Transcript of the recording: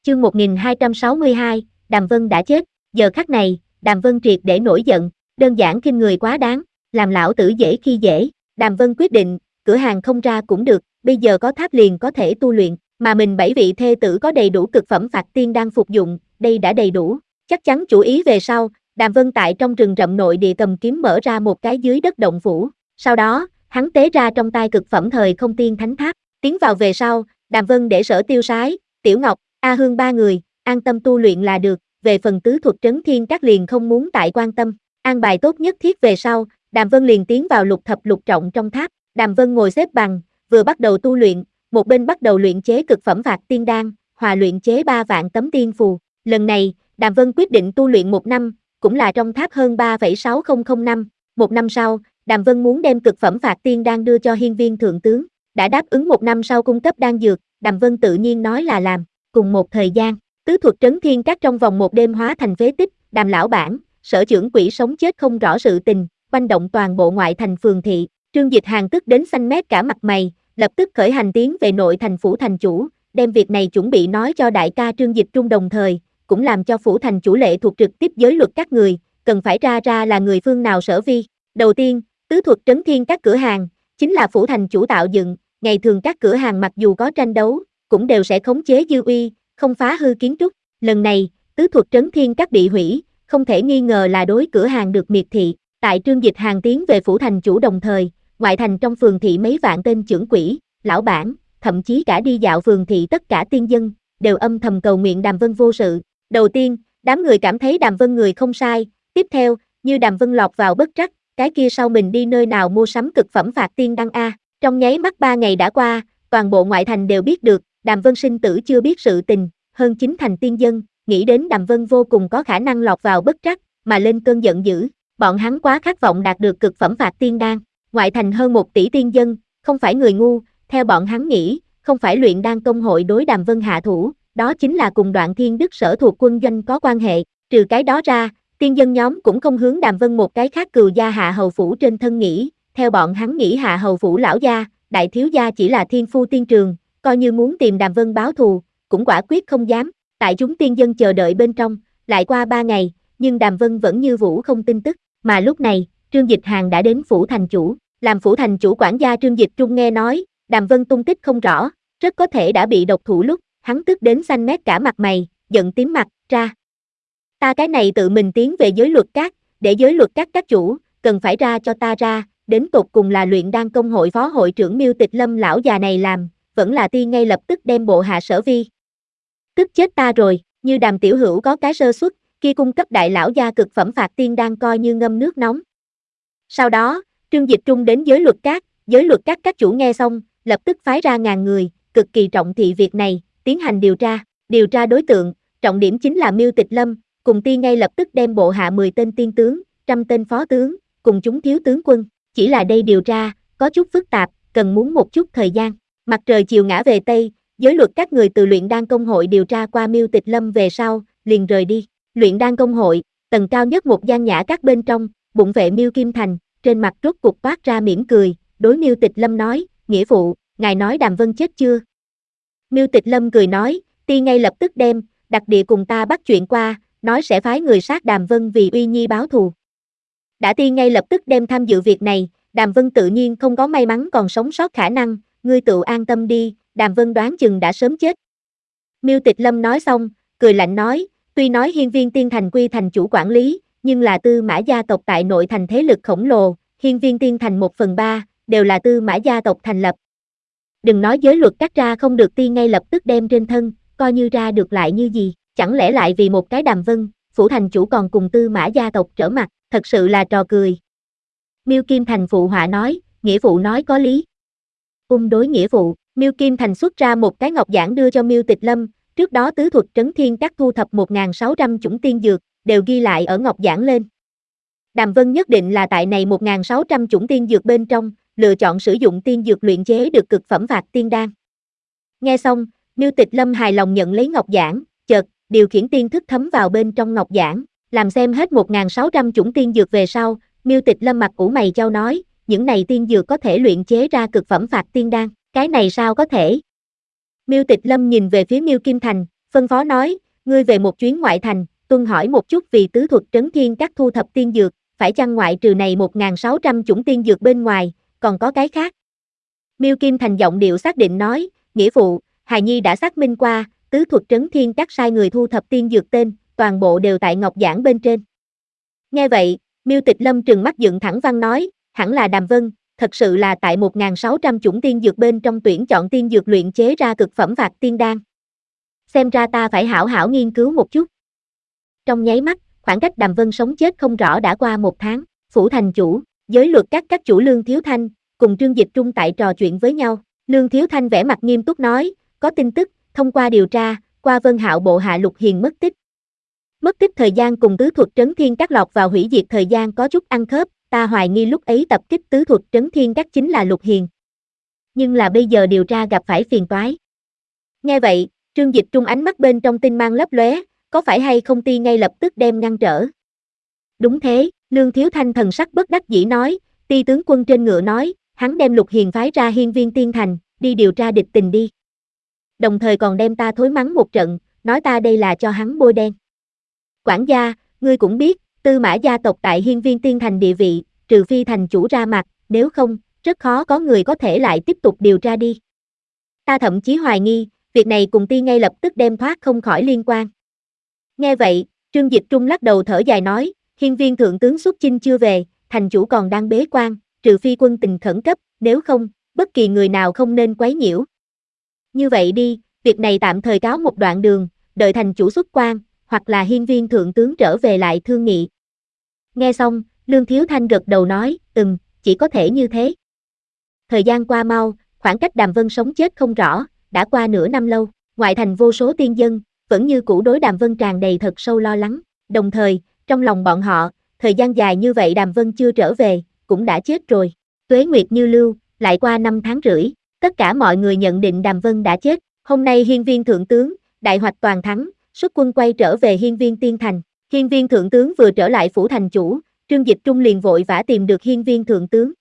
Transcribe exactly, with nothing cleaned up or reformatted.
Chương một nghìn hai trăm sáu mươi hai, Đàm Vân đã chết. Giờ khắc này, Đàm Vân triệt để nổi giận, đơn giản khinh người quá đáng, làm lão tử dễ khi dễ. Đàm Vân quyết định, cửa hàng không ra cũng được, bây giờ có tháp liền có thể tu luyện, mà mình bảy vị thê tử có đầy đủ cực phẩm phạt tiên đang phục dụng, đây đã đầy đủ. Chắc chắn chủ ý về sau, Đàm Vân tại trong rừng rậm nội địa cầm kiếm mở ra một cái dưới đất động phủ, sau đó, hắn tế ra trong tay cực phẩm thời không tiên thánh tháp, tiến vào về sau, Đàm Vân để Sở Tiêu Sái, Tiểu Ngọc, A Hương ba người, an tâm tu luyện là được, về phần tứ thuật trấn thiên các liền không muốn tại quan tâm, an bài tốt nhất thiết về sau, Đàm Vân liền tiến vào lục thập lục trọng trong tháp, Đàm Vân ngồi xếp bằng, vừa bắt đầu tu luyện, một bên bắt đầu luyện chế cực phẩm phạt tiên đan, hòa luyện chế ba vạn tấm tiên phù, lần này, Đàm Vân quyết định tu luyện một năm, cũng là trong tháp hơn ba phẩy sáu không không năm, một năm sau, Đàm Vân muốn đem cực phẩm phạt tiên đan đưa cho hiên viên thượng tướng, đã đáp ứng một năm sau cung cấp đan dược, Đàm Vân tự nhiên nói là làm, cùng một thời gian, tứ thuật trấn thiên các trong vòng một đêm hóa thành phế tích, Đàm lão bản, Sở trưởng quỷ sống chết không rõ sự tình, quanh động toàn bộ ngoại thành phường thị, Trương Dịch Hàn tức đến xanh mét cả mặt mày, lập tức khởi hành tiến về nội thành phủ thành chủ, đem việc này chuẩn bị nói cho đại ca Trương Dịch Trung đồng thời, cũng làm cho phủ thành chủ lệ thuộc trực tiếp giới luật các người, cần phải ra ra là người phương nào sở vi. Đầu tiên, tứ thuật trấn thiên các cửa hàng, chính là phủ thành chủ tạo dựng, ngày thường các cửa hàng mặc dù có tranh đấu, cũng đều sẽ khống chế dư uy, không phá hư kiến trúc. Lần này, tứ thuật trấn thiên các bị hủy, không thể nghi ngờ là đối cửa hàng được miệt thị. Tại Trương Dịch Hàn tiến về phủ thành chủ đồng thời, ngoại thành trong phường thị mấy vạn tên trưởng quỹ, lão bản, thậm chí cả đi dạo phường thị tất cả tiên dân, đều âm thầm cầu nguyện Đàm Vân vô sự. Đầu tiên, đám người cảm thấy Đàm Vân người không sai, tiếp theo, như Đàm Vân lọt vào bất trắc, cái kia sau mình đi nơi nào mua sắm cực phẩm phạt tiên đan a. Trong nháy mắt ba ngày đã qua, toàn bộ ngoại thành đều biết được, Đàm Vân sinh tử chưa biết sự tình, hơn chín thành tiên dân, nghĩ đến Đàm Vân vô cùng có khả năng lọt vào bất trắc, mà lên cơn giận dữ, bọn hắn quá khát vọng đạt được cực phẩm phạt tiên đan, ngoại thành hơn một tỷ tiên dân, không phải người ngu, theo bọn hắn nghĩ, không phải luyện đan công hội đối Đàm Vân hạ thủ, đó chính là cùng Đoạn Thiên Đức Sở thuộc quân doanh có quan hệ, trừ cái đó ra, tiên dân nhóm cũng không hướng Đàm Vân một cái khác cừu gia hạ hầu phủ trên thân nghĩ, theo bọn hắn nghĩ hạ hầu phủ lão gia, đại thiếu gia chỉ là thiên phu tiên trường, coi như muốn tìm Đàm Vân báo thù, cũng quả quyết không dám, tại chúng tiên dân chờ đợi bên trong, lại qua ba ngày, nhưng Đàm Vân vẫn như vũ không tin tức, mà lúc này, Trương Dịch Hàn đã đến phủ thành chủ, làm phủ thành chủ quản gia Trương Dịch Trung nghe nói, Đàm Vân tung tích không rõ, rất có thể đã bị độc thủ lúc, hắn tức đến xanh mét cả mặt mày, giận tím mặt, ra. Ta cái này tự mình tiến về giới luật các, để giới luật các các chủ, cần phải ra cho ta ra, đến tột cùng là luyện đan công hội phó hội trưởng Miêu Tịch Lâm lão già này làm, vẫn là ti ngay lập tức đem bộ hạ Sở Vi. Tức chết ta rồi, như Đàm tiểu hữu có cái sơ suất, kia cung cấp đại lão gia cực phẩm phạt tiên đan coi như ngâm nước nóng. Sau đó, Trương Dịch Trung đến giới luật các, giới luật các các chủ nghe xong, lập tức phái ra ngàn người, cực kỳ trọng thị việc này, tiến hành điều tra, điều tra đối tượng, trọng điểm chính là Miêu Tịch Lâm, cùng ti ngay lập tức đem bộ hạ mười tên tiên tướng, trăm tên phó tướng, cùng chúng thiếu tướng quân, chỉ là đây điều tra, có chút phức tạp, cần muốn một chút thời gian. Mặt trời chiều ngã về Tây, giới luật các người từ luyện đan công hội điều tra qua Miêu Tịch Lâm về sau, liền rời đi. Luyện đan công hội, tầng cao nhất một gian nhã các bên trong, bụng vệ Miêu Kim Thành, trên mặt rốt cục toát ra mỉm cười, đối Miêu Tịch Lâm nói, nghĩa phụ, ngài nói Đàm Vân chết chưa? Miêu Tịch Lâm cười nói, ti ngay lập tức đem, đặc địa cùng ta bắt chuyện qua, nói sẽ phái người sát Đàm Vân vì uy nhi báo thù. Đã ti ngay lập tức đem tham dự việc này, Đàm Vân tự nhiên không có may mắn còn sống sót khả năng, ngươi tự an tâm đi, Đàm Vân đoán chừng đã sớm chết. Miêu Tịch Lâm nói xong, cười lạnh nói, tuy nói hiên viên tiên thành quy thành chủ quản lý, nhưng là Tư Mã gia tộc tại nội thành thế lực khổng lồ, hiên viên tiên thành một phần ba, đều là Tư Mã gia tộc thành lập. Đừng nói giới luật cắt ra không được ti ngay lập tức đem trên thân, coi như ra được lại như gì, chẳng lẽ lại vì một cái Đàm Vân, phủ thành chủ còn cùng Tư Mã gia tộc trở mặt, thật sự là trò cười. Miêu Kim Thành phụ họa nói, nghĩa phụ nói có lý. Ung đối nghĩa phụ, Miêu Kim Thành xuất ra một cái ngọc giản đưa cho Miêu Tịch Lâm, trước đó tứ thuật trấn thiên các thu thập một nghìn sáu trăm chủng tiên dược, đều ghi lại ở ngọc giản lên. Đàm Vân nhất định là tại này một nghìn sáu trăm chủng tiên dược bên trong, lựa chọn sử dụng tiên dược luyện chế được cực phẩm phạt tiên đan. Nghe xong, Miêu Tịch Lâm hài lòng nhận lấy ngọc giản, chợt, điều khiển tiên thức thấm vào bên trong ngọc giản, làm xem hết một nghìn sáu trăm chủng tiên dược về sau, Miêu Tịch Lâm mặt ủ mày chau nói, những này tiên dược có thể luyện chế ra cực phẩm phạt tiên đan, cái này sao có thể? Miêu Tịch Lâm nhìn về phía Miêu Kim Thành, phân phó nói, ngươi về một chuyến ngoại thành, tuân hỏi một chút vì tứ thuật trấn thiên các thu thập tiên dược, phải chăng ngoại trừ này một nghìn sáu trăm chủng tiên dược bên ngoài, còn có cái khác. Miêu Kim Thành giọng điệu xác định nói, nghĩa phụ, hài nhi đã xác minh qua, tứ thuật trấn thiên các sai người thu thập tiên dược tên, toàn bộ đều tại ngọc giảng bên trên. Nghe vậy, Miêu Tịch Lâm trừng mắt dựng thẳng văn nói, hẳn là Đàm Vân, thật sự là tại một nghìn sáu trăm chủng tiên dược bên trong tuyển chọn tiên dược luyện chế ra cực phẩm vạc tiên đan. Xem ra ta phải hảo hảo nghiên cứu một chút. Trong nháy mắt, khoảng cách Đàm Vân sống chết không rõ đã qua một tháng, phủ thành chủ, giới luật các các chủ Lương Thiếu Thanh, cùng Trương Dịch Trung tại trò chuyện với nhau. Lương Thiếu Thanh vẻ mặt nghiêm túc nói, có tin tức, thông qua điều tra, qua Vân Hạo bộ hạ Lục Hiền mất tích. Mất tích thời gian cùng tứ thuật trấn thiên các lọt vào hủy diệt thời gian có chút ăn khớp, ta hoài nghi lúc ấy tập kích tứ thuật trấn thiên các chính là Lục Hiền. Nhưng là bây giờ điều tra gặp phải phiền toái. Nghe vậy, Trương Dịch Trung ánh mắt bên trong tinh mang lấp lóe, có phải hay không ti ngay lập tức đem ngăn trở. Đúng thế, Lương Thiếu Thanh thần sắc bất đắc dĩ nói, ti tướng quân trên ngựa nói, hắn đem Lục Hiền phái ra Hiên Viên Tiên Thành, đi điều tra địch tình đi. Đồng thời còn đem ta thối mắng một trận, nói ta đây là cho hắn bôi đen. Quản gia, ngươi cũng biết, Tư Mã gia tộc tại Hiên Viên Tiên Thành địa vị, trừ phi thành chủ ra mặt, nếu không, rất khó có người có thể lại tiếp tục điều tra đi. Ta thậm chí hoài nghi, việc này cùng ti ngay lập tức đem thoát không khỏi liên quan. Nghe vậy, Trương Dịch Trung lắc đầu thở dài nói, Hiên Viên thượng tướng xuất chinh chưa về, thành chủ còn đang bế quan, trừ phi quân tình khẩn cấp, nếu không, bất kỳ người nào không nên quấy nhiễu. Như vậy đi, việc này tạm thời cáo một đoạn đường, đợi thành chủ xuất quan, hoặc là Hiên Viên thượng tướng trở về lại thương nghị. Nghe xong, Lương Thiếu Thanh gật đầu nói, ừm, chỉ có thể như thế. Thời gian qua mau, khoảng cách Đàm Vân sống chết không rõ, đã qua nửa năm lâu, ngoại thành vô số tiên dân, vẫn như cũ đối Đàm Vân tràn đầy thật sâu lo lắng, đồng thời, trong lòng bọn họ, thời gian dài như vậy Đàm Vân chưa trở về, cũng đã chết rồi. Tuế nguyệt như lưu, lại qua năm tháng rưỡi, tất cả mọi người nhận định Đàm Vân đã chết, hôm nay Hiên Viên thượng tướng, đại hoạch toàn thắng, xuất quân quay trở về Hiên Viên Tiên Thành. Hiên Viên thượng tướng vừa trở lại phủ thành chủ, Trương Dịch Trung liền vội vã tìm được Hiên Viên thượng tướng,